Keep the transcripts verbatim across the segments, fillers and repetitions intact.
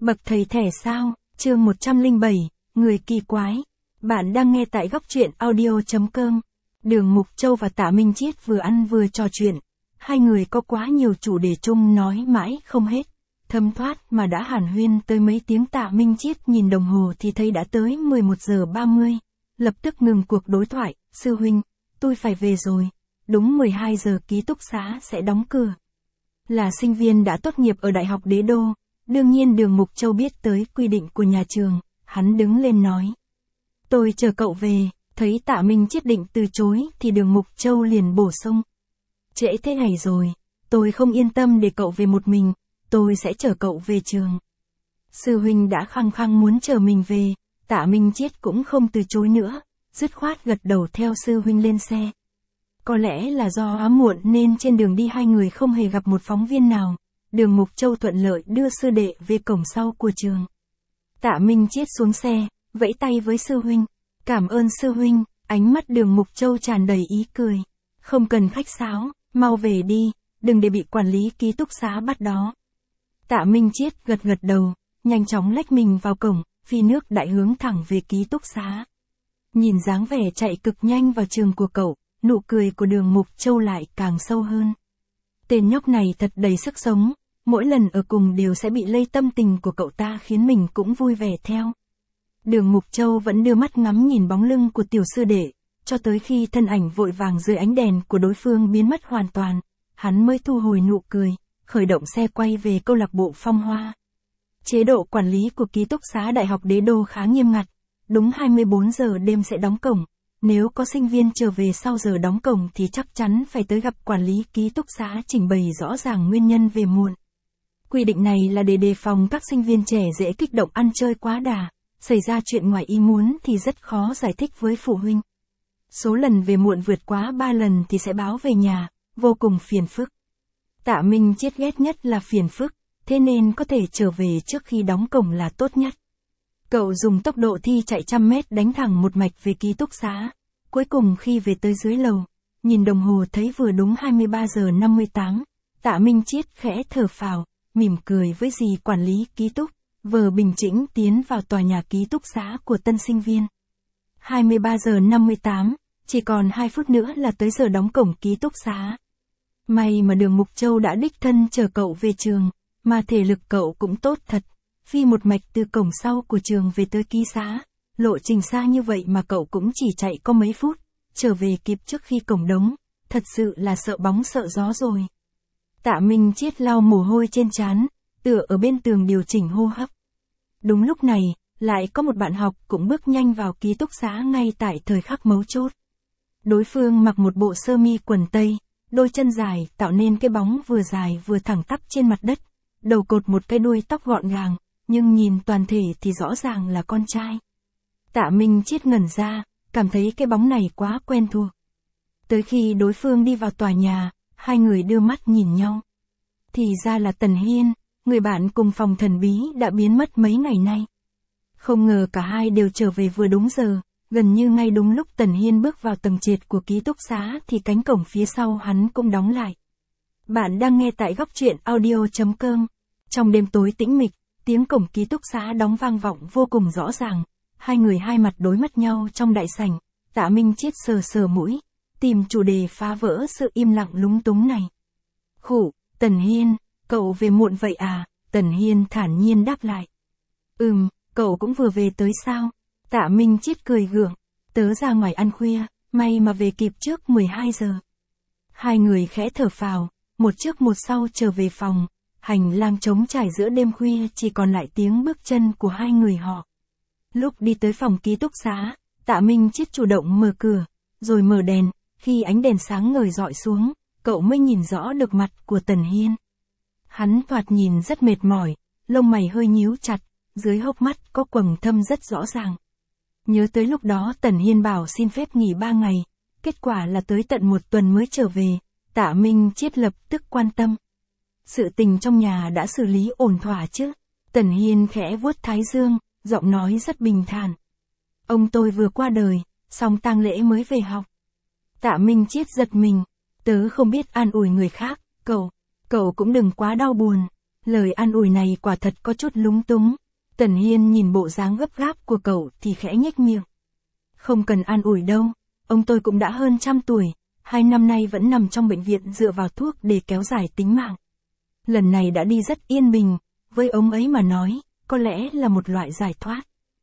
Bậc thầy thẻ sao, chương một trăm lẻ bảy, người kỳ quái. Bạn đang nghe tại góc truyện audio chấm com. Đường Mục Châu và Tạ Minh Chiết vừa ăn vừa trò chuyện. Hai người có quá nhiều chủ đề chung nói mãi không hết. Thấm thoát mà đã hàn huyên tới mấy tiếng. Tạ Minh Chiết nhìn đồng hồ thì thấy đã tới mười một giờ ba mươi. Lập tức ngừng cuộc đối thoại. Sư huynh, tôi phải về rồi. Đúng mười hai giờ ký túc xá sẽ đóng cửa. Là sinh viên đã tốt nghiệp ở Đại học Đế Đô. Đương nhiên Đường Mục Châu biết tới quy định của nhà trường, hắn đứng lên nói. Tôi chờ cậu về, thấy Tạ Minh Chiết định từ chối thì Đường Mục Châu liền bổ sung. Trễ thế này rồi, tôi không yên tâm để cậu về một mình, tôi sẽ chở cậu về trường. Sư huynh đã khăng khăng muốn chở mình về, Tạ Minh Chiết cũng không từ chối nữa, dứt khoát gật đầu theo sư huynh lên xe. Có lẽ là do ám muộn nên trên đường đi hai người không hề gặp một phóng viên nào. Đường Mục Châu thuận lợi đưa sư đệ về cổng sau của trường. Tạ Minh Chiết xuống xe, vẫy tay với sư huynh. Cảm ơn sư huynh, ánh mắt Đường Mục Châu tràn đầy ý cười. Không cần khách sáo, mau về đi, đừng để bị quản lý ký túc xá bắt đó. Tạ Minh Chiết gật gật đầu, nhanh chóng lách mình vào cổng, phi nước đại hướng thẳng về ký túc xá. Nhìn dáng vẻ chạy cực nhanh vào trường của cậu, nụ cười của Đường Mục Châu lại càng sâu hơn. Tên nhóc này thật đầy sức sống. Mỗi lần ở cùng đều sẽ bị lây tâm tình của cậu ta khiến mình cũng vui vẻ theo. Đường Mục Châu vẫn đưa mắt ngắm nhìn bóng lưng của tiểu sư đệ, cho tới khi thân ảnh vội vàng dưới ánh đèn của đối phương biến mất hoàn toàn, hắn mới thu hồi nụ cười, khởi động xe quay về câu lạc bộ Phong Hoa. Chế độ quản lý của ký túc xá Đại học Đế Đô khá nghiêm ngặt, đúng hai mươi bốn giờ đêm sẽ đóng cổng, nếu có sinh viên trở về sau giờ đóng cổng thì chắc chắn phải tới gặp quản lý ký túc xá trình bày rõ ràng nguyên nhân về muộn. Quy định này là để đề phòng các sinh viên trẻ dễ kích động ăn chơi quá đà, xảy ra chuyện ngoài ý muốn thì rất khó giải thích với phụ huynh. Số lần về muộn vượt quá ba lần thì sẽ báo về nhà, vô cùng phiền phức. Tạ Minh Chiết ghét nhất là phiền phức, thế nên có thể trở về trước khi đóng cổng là tốt nhất. Cậu dùng tốc độ thi chạy trăm mét đánh thẳng một mạch về ký túc xá. Cuối cùng khi về tới dưới lầu, nhìn đồng hồ thấy vừa đúng hai mươi ba giờ năm mươi tám, Tạ Minh Chiết khẽ thở phào. Mỉm cười với dì quản lý ký túc, vừa bình tĩnh tiến vào tòa nhà ký túc xá của tân sinh viên. hai mươi ba giờ năm mươi tám, chỉ còn hai phút nữa là tới giờ đóng cổng ký túc xá. May mà Đường Mục Châu đã đích thân chở cậu về trường, mà thể lực cậu cũng tốt thật, phi một mạch từ cổng sau của trường về tới ký xá, lộ trình xa như vậy mà cậu cũng chỉ chạy có mấy phút, trở về kịp trước khi cổng đóng, thật sự là sợ bóng sợ gió rồi. Tạ Minh Chiết lau mồ hôi trên trán, tựa ở bên tường điều chỉnh hô hấp. Đúng lúc này, lại có một bạn học cũng bước nhanh vào ký túc xá ngay tại thời khắc mấu chốt. Đối phương mặc một bộ sơ mi quần tây, đôi chân dài tạo nên cái bóng vừa dài vừa thẳng tắp trên mặt đất, đầu cột một cái đuôi tóc gọn gàng, nhưng nhìn toàn thể thì rõ ràng là con trai. Tạ Minh Chiết ngẩn ra, cảm thấy cái bóng này quá quen thuộc. Tới khi đối phương đi vào tòa nhà, hai người đưa mắt nhìn nhau. Thì ra là Tần Hiên, người bạn cùng phòng thần bí đã biến mất mấy ngày nay. Không ngờ cả hai đều trở về vừa đúng giờ, gần như ngay đúng lúc Tần Hiên bước vào tầng trệt của ký túc xá thì cánh cổng phía sau hắn cũng đóng lại. Bạn đang nghe tại góc truyện audio chấm com. Trong đêm tối tĩnh mịch, tiếng cổng ký túc xá đóng vang vọng vô cùng rõ ràng. Hai người hai mặt đối mắt nhau trong đại sảnh, Tạ Minh Chiết sờ sờ mũi, tìm chủ đề phá vỡ sự im lặng lúng túng này. Khủ, Tần Hiên, cậu về muộn vậy à? Tần Hiên thản nhiên đáp lại. Ừm, cậu cũng vừa về tới sao? Tạ Minh Chiết cười gượng, tớ ra ngoài ăn khuya, may mà về kịp trước mười hai giờ. Hai người khẽ thở phào, một trước một sau trở về phòng, hành lang trống trải giữa đêm khuya chỉ còn lại tiếng bước chân của hai người họ. Lúc đi tới phòng ký túc xá, Tạ Minh Chiết chủ động mở cửa, rồi mở đèn. Khi ánh đèn sáng ngời dọi xuống, cậu mới nhìn rõ được mặt của Tần Hiên. Hắn thoạt nhìn rất mệt mỏi, lông mày hơi nhíu chặt, dưới hốc mắt có quầng thâm rất rõ ràng. Nhớ tới lúc đó Tần Hiên bảo xin phép nghỉ ba ngày, kết quả là tới tận một tuần mới trở về, Tạ Minh Chiết lập tức quan tâm. Sự tình trong nhà đã xử lý ổn thỏa chứ? Tần Hiên khẽ vuốt thái dương, giọng nói rất bình thản. Ông tôi vừa qua đời, xong tang lễ mới về học. Tạ Minh Chiết giật mình, tớ không biết an ủi người khác, cậu, cậu cũng đừng quá đau buồn. Lời an ủi này quả thật có chút lúng túng. Tần Hiên nhìn bộ dáng gấp gáp của cậu thì khẽ nhếch miệng. Không cần an ủi đâu, ông tôi cũng đã hơn trăm tuổi, hai năm nay vẫn nằm trong bệnh viện dựa vào thuốc để kéo dài tính mạng. Lần này đã đi rất yên bình, với ông ấy mà nói, có lẽ là một loại giải thoát.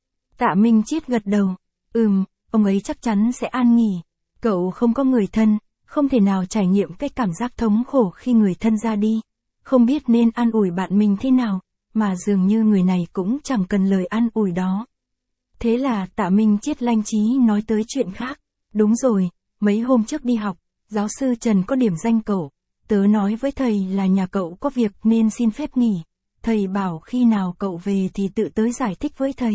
Tạ Minh Chiết gật đầu, ừm, ông ấy chắc chắn sẽ an nghỉ. Cậu không có người thân, không thể nào trải nghiệm cái cảm giác thống khổ khi người thân ra đi. Không biết nên an ủi bạn mình thế nào, mà dường như người này cũng chẳng cần lời an ủi đó. Thế là Tạ Minh Chiết lanh trí nói tới chuyện khác. Đúng rồi, mấy hôm trước đi học, giáo sư Trần có điểm danh cậu. Tớ nói với thầy là nhà cậu có việc nên xin phép nghỉ. Thầy bảo khi nào cậu về thì tự tới giải thích với thầy.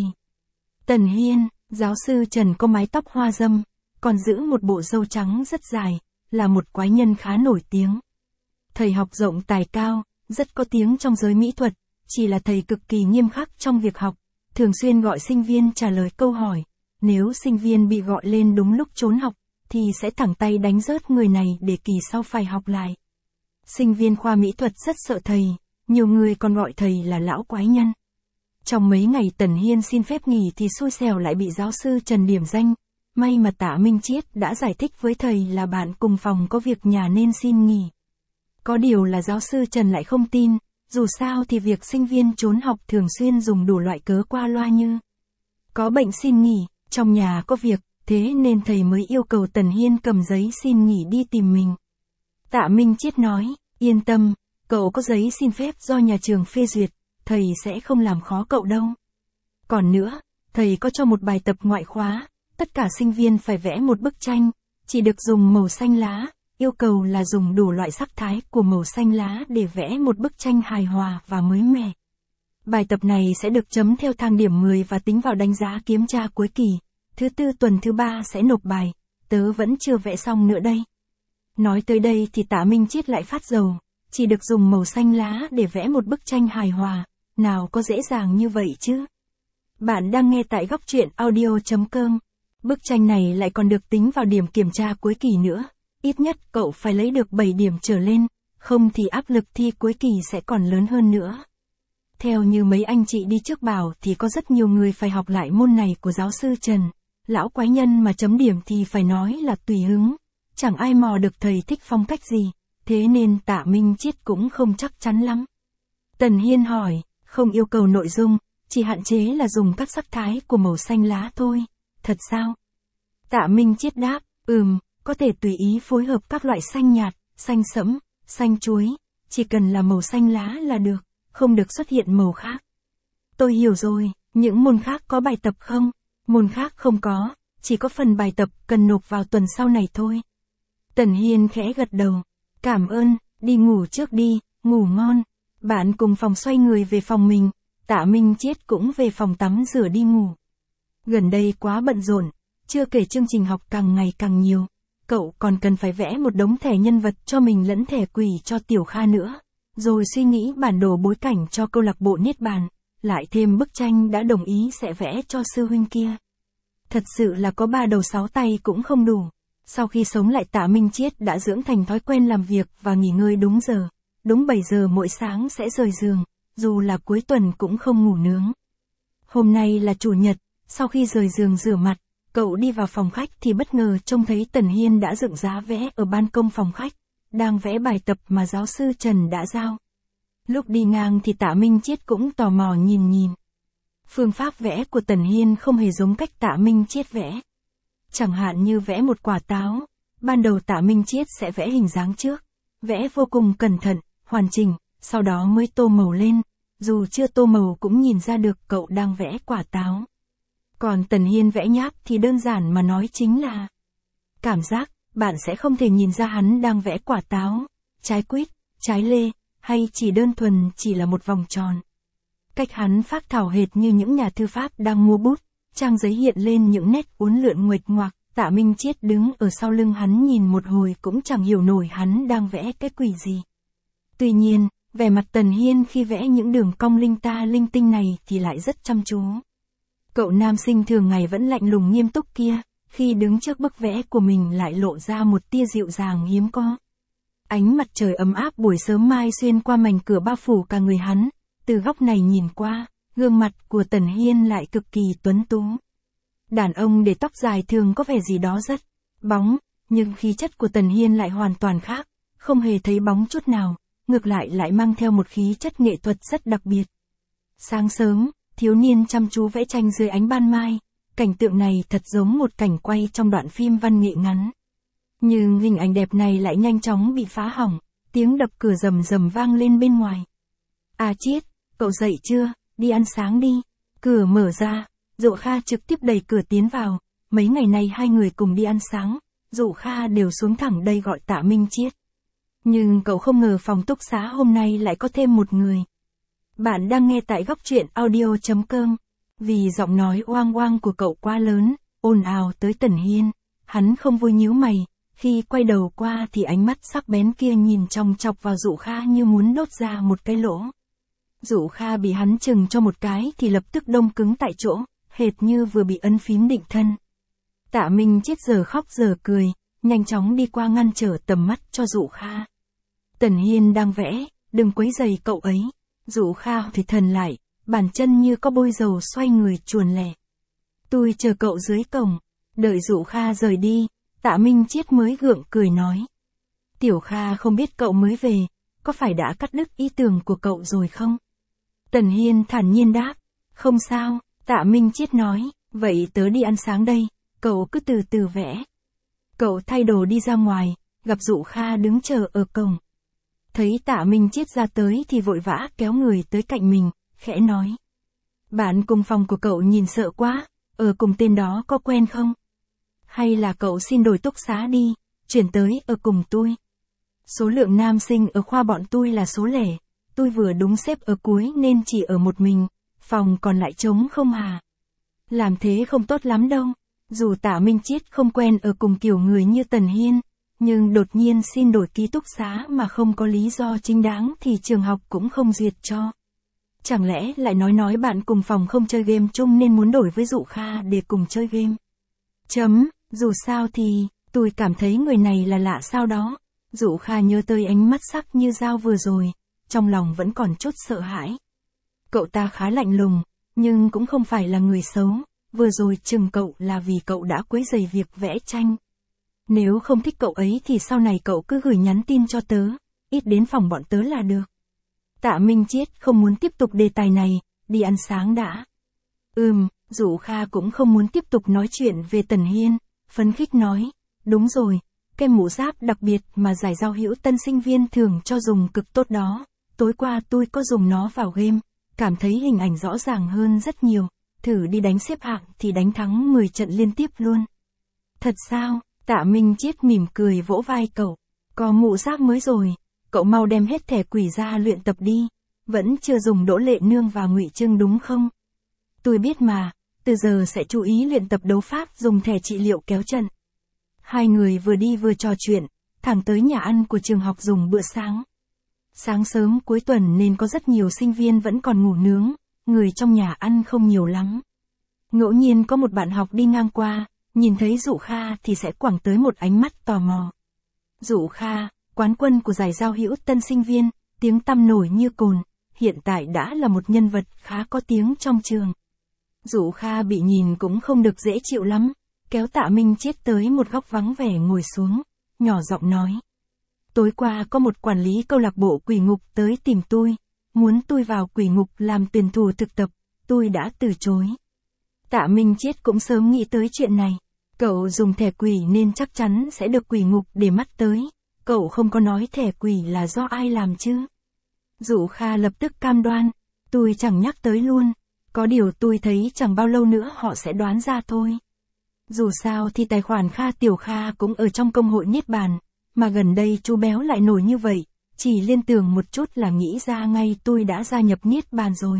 Tần Hiên, giáo sư Trần có mái tóc hoa râm, còn giữ một bộ râu trắng rất dài, là một quái nhân khá nổi tiếng. Thầy học rộng tài cao, rất có tiếng trong giới mỹ thuật, chỉ là thầy cực kỳ nghiêm khắc trong việc học, thường xuyên gọi sinh viên trả lời câu hỏi. Nếu sinh viên bị gọi lên đúng lúc trốn học, thì sẽ thẳng tay đánh rớt người này để kỳ sau phải học lại. Sinh viên khoa mỹ thuật rất sợ thầy, nhiều người còn gọi thầy là lão quái nhân. Trong mấy ngày Tần Hiên xin phép nghỉ thì xui xẻo lại bị giáo sư Trần điểm danh. May mà Tạ Minh Chiết đã giải thích với thầy là bạn cùng phòng có việc nhà nên xin nghỉ. Có điều là giáo sư Trần lại không tin, dù sao thì việc sinh viên trốn học thường xuyên dùng đủ loại cớ qua loa như có bệnh xin nghỉ, trong nhà có việc, thế nên thầy mới yêu cầu Tần Hiên cầm giấy xin nghỉ đi tìm mình. Tạ Minh Chiết nói, yên tâm, cậu có giấy xin phép do nhà trường phê duyệt, thầy sẽ không làm khó cậu đâu. Còn nữa, thầy có cho một bài tập ngoại khóa, tất cả sinh viên phải vẽ một bức tranh, chỉ được dùng màu xanh lá, yêu cầu là dùng đủ loại sắc thái của màu xanh lá để vẽ một bức tranh hài hòa và mới mẻ. Bài tập này sẽ được chấm theo thang điểm mười và tính vào đánh giá kiểm tra cuối kỳ. Thứ tư tuần thứ ba sẽ nộp bài, tớ vẫn chưa vẽ xong nữa đây. Nói tới đây thì Tạ Minh Chiết lại phát dầu, chỉ được dùng màu xanh lá để vẽ một bức tranh hài hòa, nào có dễ dàng như vậy chứ. Bạn đang nghe tại góc truyện audio chấm com. Bức tranh này lại còn được tính vào điểm kiểm tra cuối kỳ nữa, ít nhất cậu phải lấy được bảy điểm trở lên, không thì áp lực thi cuối kỳ sẽ còn lớn hơn nữa. Theo như mấy anh chị đi trước bảo thì có rất nhiều người phải học lại môn này của giáo sư Trần. Lão quái nhân mà chấm điểm thì phải nói là tùy hứng, chẳng ai mò được thầy thích phong cách gì, thế nên Tạ Minh Chiết cũng không chắc chắn lắm. Tần Hiên hỏi, không yêu cầu nội dung, chỉ hạn chế là dùng các sắc thái của màu xanh lá thôi, thật sao? Tạ Minh Chiết đáp, ừm, có thể tùy ý phối hợp các loại xanh nhạt, xanh sẫm, xanh chuối, chỉ cần là màu xanh lá là được, không được xuất hiện màu khác. Tôi hiểu rồi, những môn khác có bài tập không? Môn khác không có, chỉ có phần bài tập cần nộp vào tuần sau này thôi. Tần Hiên khẽ gật đầu, cảm ơn, đi ngủ trước đi, ngủ ngon. Bạn cùng phòng xoay người về phòng mình, Tạ Minh Chiết cũng về phòng tắm rửa đi ngủ. Gần đây quá bận rộn, chưa kể chương trình học càng ngày càng nhiều, cậu còn cần phải vẽ một đống thẻ nhân vật cho mình lẫn thẻ quỷ cho Tiểu Kha nữa, rồi suy nghĩ bản đồ bối cảnh cho câu lạc bộ Niết Bàn, lại thêm bức tranh đã đồng ý sẽ vẽ cho sư huynh kia. Thật sự là có ba đầu sáu tay cũng không đủ. Sau khi sống lại Tạ Minh Chiết đã dưỡng thành thói quen làm việc và nghỉ ngơi đúng giờ. Đúng bảy giờ mỗi sáng sẽ rời giường, dù là cuối tuần cũng không ngủ nướng. Hôm nay là chủ nhật, sau khi rời giường rửa mặt, cậu đi vào phòng khách thì bất ngờ trông thấy Tần Hiên đã dựng giá vẽ ở ban công phòng khách, đang vẽ bài tập mà giáo sư Trần đã giao. Lúc đi ngang thì Tạ Minh Chiết cũng tò mò nhìn nhìn. Phương pháp vẽ của Tần Hiên không hề giống cách Tạ Minh Chiết vẽ. Chẳng hạn như vẽ một quả táo, ban đầu Tạ Minh Chiết sẽ vẽ hình dáng trước, vẽ vô cùng cẩn thận, hoàn chỉnh, sau đó mới tô màu lên, dù chưa tô màu cũng nhìn ra được cậu đang vẽ quả táo. Còn Tần Hiên vẽ nháp thì đơn giản mà nói chính là cảm giác, bạn sẽ không thể nhìn ra hắn đang vẽ quả táo, trái quýt, trái lê, hay chỉ đơn thuần chỉ là một vòng tròn. Cách hắn phác thảo hệt như những nhà thư pháp đang mua bút, trang giấy hiện lên những nét uốn lượn nguệch ngoạc. Tạ Minh Chiết đứng ở sau lưng hắn nhìn một hồi cũng chẳng hiểu nổi hắn đang vẽ cái quỷ gì. Tuy nhiên, vẻ mặt Tần Hiên khi vẽ những đường cong linh ta linh tinh này thì lại rất chăm chú. Cậu nam sinh thường ngày vẫn lạnh lùng nghiêm túc kia, khi đứng trước bức vẽ của mình lại lộ ra một tia dịu dàng hiếm có. Ánh mặt trời ấm áp buổi sớm mai xuyên qua mảnh cửa bao phủ cả người hắn, từ góc này nhìn qua, gương mặt của Tần Hiên lại cực kỳ tuấn tú. Đàn ông để tóc dài thường có vẻ gì đó rất bóng, nhưng khí chất của Tần Hiên lại hoàn toàn khác, không hề thấy bóng chút nào, ngược lại lại mang theo một khí chất nghệ thuật rất đặc biệt. Sáng sớm, thiếu niên chăm chú vẽ tranh dưới ánh ban mai, cảnh tượng này thật giống một cảnh quay trong đoạn phim văn nghệ ngắn. Nhưng hình ảnh đẹp này lại nhanh chóng bị phá hỏng, tiếng đập cửa rầm rầm vang lên bên ngoài. À Chiết, cậu dậy chưa, đi ăn sáng đi. Cửa mở ra, Dụ Kha trực tiếp đẩy cửa tiến vào, mấy ngày nay hai người cùng đi ăn sáng, Dụ Kha đều xuống thẳng đây gọi Tạ Minh Chiết. Nhưng cậu không ngờ phòng túc xá hôm nay lại có thêm một người. Bạn đang nghe tại góc truyện audio.com. Vì giọng nói oang oang của cậu quá lớn, ồn ào tới Tần Hiên, hắn không vui nhíu mày, khi quay đầu qua thì ánh mắt sắc bén kia nhìn chòng chọc vào Dụ Kha như muốn đốt ra một cái lỗ. Dụ Kha bị hắn chừng cho một cái thì lập tức đông cứng tại chỗ, hệt như vừa bị ấn phím định thân. Tạ Minh Chiết giờ khóc giờ cười, nhanh chóng đi qua ngăn trở tầm mắt cho Dụ Kha. Tần Hiên đang vẽ, đừng quấy rầy cậu ấy. Dụ Kha thì thần lại, bàn chân như có bôi dầu xoay người chuồn lẻ. Tôi chờ cậu dưới cổng. Đợi Dụ Kha rời đi, Tạ Minh Chiết mới gượng cười nói. Tiểu Kha không biết cậu mới về, có phải đã cắt đứt ý tưởng của cậu rồi không? Tần Hiên thản nhiên đáp, không sao. Tạ Minh Chiết nói, vậy tớ đi ăn sáng đây, cậu cứ từ từ vẽ. Cậu thay đồ đi ra ngoài, gặp Dụ Kha đứng chờ ở cổng. Thấy Tạ Minh Chiết ra tới thì vội vã kéo người tới cạnh mình, khẽ nói. Bạn cùng phòng của cậu nhìn sợ quá, ở cùng tên đó có quen không? Hay là cậu xin đổi túc xá đi, chuyển tới ở cùng tôi. Số lượng nam sinh ở khoa bọn tôi là số lẻ, tôi vừa đúng xếp ở cuối nên chỉ ở một mình, phòng còn lại trống không hà. Làm thế không tốt lắm đâu, dù Tạ Minh Chiết không quen ở cùng kiểu người như Tần Hiên, nhưng đột nhiên xin đổi ký túc xá mà không có lý do chính đáng thì trường học cũng không duyệt cho. Chẳng lẽ lại nói nói bạn cùng phòng không chơi game chung nên muốn đổi với Dụ Kha để cùng chơi game. Chấm, dù sao thì, tôi cảm thấy người này là lạ sao đó. Dụ Kha nhớ tới ánh mắt sắc như dao vừa rồi, trong lòng vẫn còn chút sợ hãi. Cậu ta khá lạnh lùng, nhưng cũng không phải là người xấu, vừa rồi chừng cậu là vì cậu đã quấy rầy việc vẽ tranh. Nếu không thích cậu ấy thì sau này cậu cứ gửi nhắn tin cho tớ, ít đến phòng bọn tớ là được. Tạ Minh Chiết không muốn tiếp tục đề tài này, đi ăn sáng đã. Ừm, Dụ Kha cũng không muốn tiếp tục nói chuyện về Tần Hiên, phấn khích nói, đúng rồi, cái mũ giáp đặc biệt mà giải giao hữu tân sinh viên thường cho dùng cực tốt đó, tối qua tôi có dùng nó vào game, cảm thấy hình ảnh rõ ràng hơn rất nhiều, thử đi đánh xếp hạng thì đánh thắng mười trận liên tiếp luôn. Thật sao? Tạ Minh Chiết mỉm cười vỗ vai cậu, có mũ giáp mới rồi, cậu mau đem hết thẻ quỷ ra luyện tập đi, vẫn chưa dùng Đỗ Lệ Nương vào ngụy Trưng đúng không? Tôi biết mà, từ giờ sẽ chú ý luyện tập đấu pháp dùng thẻ trị liệu kéo trận. Hai người vừa đi vừa trò chuyện, thẳng tới nhà ăn của trường học dùng bữa sáng. Sáng sớm cuối tuần nên có rất nhiều sinh viên vẫn còn ngủ nướng, người trong nhà ăn không nhiều lắm. Ngẫu nhiên có một bạn học đi ngang qua, nhìn thấy Dụ Kha thì sẽ quẳng tới một ánh mắt tò mò. Dụ Kha, quán quân của giải giao hữu tân sinh viên, tiếng tăm nổi như cồn, hiện tại đã là một nhân vật khá có tiếng trong trường. Dụ Kha bị nhìn cũng không được dễ chịu lắm, kéo Tạ Minh Chiết tới một góc vắng vẻ ngồi xuống, nhỏ giọng nói. Tối qua có một quản lý câu lạc bộ quỷ ngục tới tìm tôi, muốn tôi vào quỷ ngục làm tuyển thủ thực tập, tôi đã từ chối. Tạ Minh Chiết cũng sớm nghĩ tới chuyện này, cậu dùng thẻ quỷ nên chắc chắn sẽ được quỷ ngục để mắt tới, cậu không có nói thẻ quỷ là do ai làm chứ. Dụ Kha lập tức cam đoan, tôi chẳng nhắc tới luôn, có điều tôi thấy chẳng bao lâu nữa họ sẽ đoán ra thôi. Dù sao thì tài khoản Kha Tiểu Kha cũng ở trong công hội Niết Bàn, mà gần đây chú béo lại nổi như vậy, chỉ liên tưởng một chút là nghĩ ra ngay tôi đã gia nhập Niết Bàn rồi.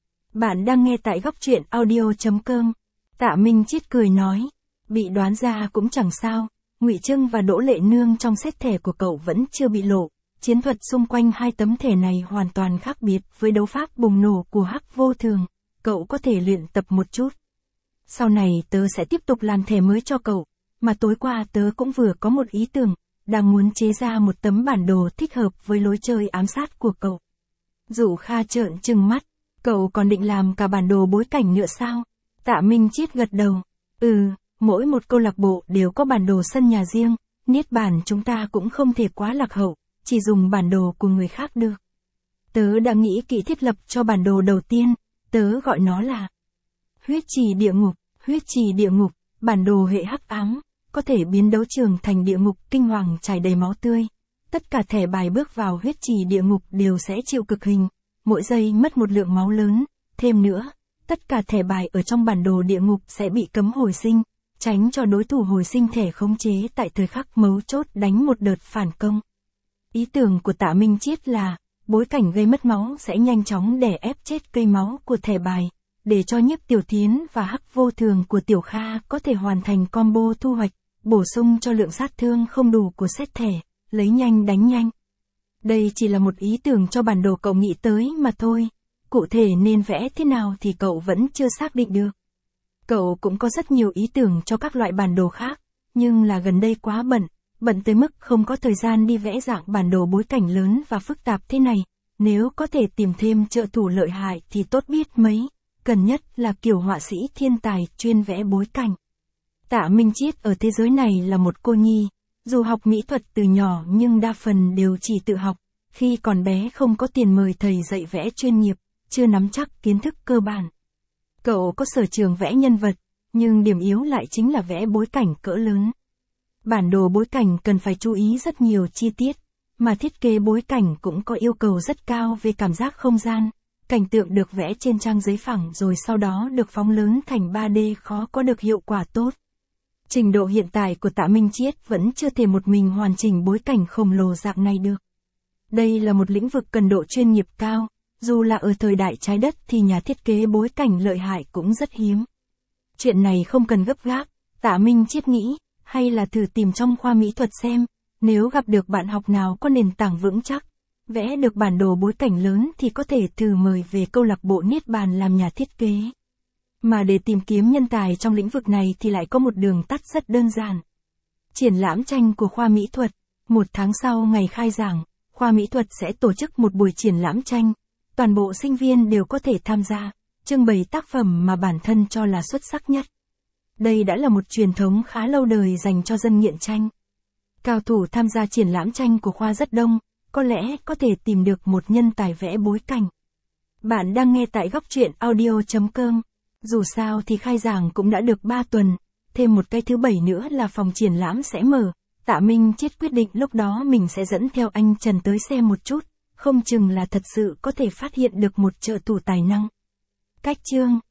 Bạn đang nghe tại góc truyện audio.com. Tạ Minh Chiết cười nói, bị đoán ra cũng chẳng sao, Ngụy Trưng và Đỗ Lệ Nương trong set thẻ của cậu vẫn chưa bị lộ, chiến thuật xung quanh hai tấm thẻ này hoàn toàn khác biệt với đấu pháp bùng nổ của Hắc Vô Thường, cậu có thể luyện tập một chút. Sau này tớ sẽ tiếp tục làm thẻ mới cho cậu, mà tối qua tớ cũng vừa có một ý tưởng, đang muốn chế ra một tấm bản đồ thích hợp với lối chơi ám sát của cậu. Dụ Kha trợn trừng mắt, cậu còn định làm cả bản đồ bối cảnh nữa sao? Tạ Minh Chiết gật đầu, ừ, mỗi một câu lạc bộ đều có bản đồ sân nhà riêng, Niết Bàn chúng ta cũng không thể quá lạc hậu, chỉ dùng bản đồ của người khác được. Tớ đã nghĩ kỹ thiết lập cho bản đồ đầu tiên, tớ gọi nó là huyết trì địa ngục, huyết trì địa ngục, bản đồ hệ hắc ám, có thể biến đấu trường thành địa ngục kinh hoàng trải đầy máu tươi. Tất cả thẻ bài bước vào huyết trì địa ngục đều sẽ chịu cực hình, mỗi giây mất một lượng máu lớn, thêm nữa, tất cả thẻ bài ở trong bản đồ địa ngục sẽ bị cấm hồi sinh, tránh cho đối thủ hồi sinh thẻ khống chế tại thời khắc mấu chốt đánh một đợt phản công. Ý tưởng của Tạ Minh Chiết là, bối cảnh gây mất máu sẽ nhanh chóng đè ép chết cây máu của thẻ bài, để cho Nhiếp Tiểu Thiến và Hắc Vô Thường của Tiểu Kha có thể hoàn thành combo thu hoạch, bổ sung cho lượng sát thương không đủ của set thẻ, lấy nhanh đánh nhanh. Đây chỉ là một ý tưởng cho bản đồ cậu nghĩ tới mà thôi, cụ thể nên vẽ thế nào thì cậu vẫn chưa xác định được. Cậu cũng có rất nhiều ý tưởng cho các loại bản đồ khác, nhưng là gần đây quá bận, bận tới mức không có thời gian đi vẽ dạng bản đồ bối cảnh lớn và phức tạp thế này, nếu có thể tìm thêm trợ thủ lợi hại thì tốt biết mấy, cần nhất là kiểu họa sĩ thiên tài chuyên vẽ bối cảnh. Tạ Minh Chiết ở thế giới này là một cô nhi, dù học mỹ thuật từ nhỏ nhưng đa phần đều chỉ tự học, khi còn bé không có tiền mời thầy dạy vẽ chuyên nghiệp, chưa nắm chắc kiến thức cơ bản. Cậu có sở trường vẽ nhân vật, nhưng điểm yếu lại chính là vẽ bối cảnh cỡ lớn. Bản đồ bối cảnh cần phải chú ý rất nhiều chi tiết, mà thiết kế bối cảnh cũng có yêu cầu rất cao về cảm giác không gian. Cảnh tượng được vẽ trên trang giấy phẳng rồi sau đó được phóng lớn thành ba D khó có được hiệu quả tốt. Trình độ hiện tại của Tạ Minh Chiết vẫn chưa thể một mình hoàn chỉnh bối cảnh khổng lồ dạng này được. Đây là một lĩnh vực cần độ chuyên nghiệp cao, dù là ở thời đại trái đất thì nhà thiết kế bối cảnh lợi hại cũng rất hiếm. Chuyện này không cần gấp gáp, Tạ Minh Chiết nghĩ, hay là thử tìm trong khoa mỹ thuật xem, nếu gặp được bạn học nào có nền tảng vững chắc, vẽ được bản đồ bối cảnh lớn thì có thể thử mời về câu lạc bộ Niết Bàn làm nhà thiết kế. Mà để tìm kiếm nhân tài trong lĩnh vực này thì lại có một đường tắt rất đơn giản. Triển lãm tranh của khoa mỹ thuật, một tháng sau ngày khai giảng, khoa mỹ thuật sẽ tổ chức một buổi triển lãm tranh, toàn bộ sinh viên đều có thể tham gia, trưng bày tác phẩm mà bản thân cho là xuất sắc nhất. Đây đã là một truyền thống khá lâu đời dành cho dân nghiện tranh. Cao thủ tham gia triển lãm tranh của khoa rất đông, có lẽ có thể tìm được một nhân tài vẽ bối cảnh. Bạn đang nghe tại góc truyện audio chấm com. Dù sao thì khai giảng cũng đã được ba tuần, thêm một cái thứ bảy nữa là phòng triển lãm sẽ mở. Tạ Minh Chiết quyết định lúc đó mình sẽ dẫn theo anh Trần tới xem một chút, không chừng là thật sự có thể phát hiện được một trợ thủ tài năng. Cách chương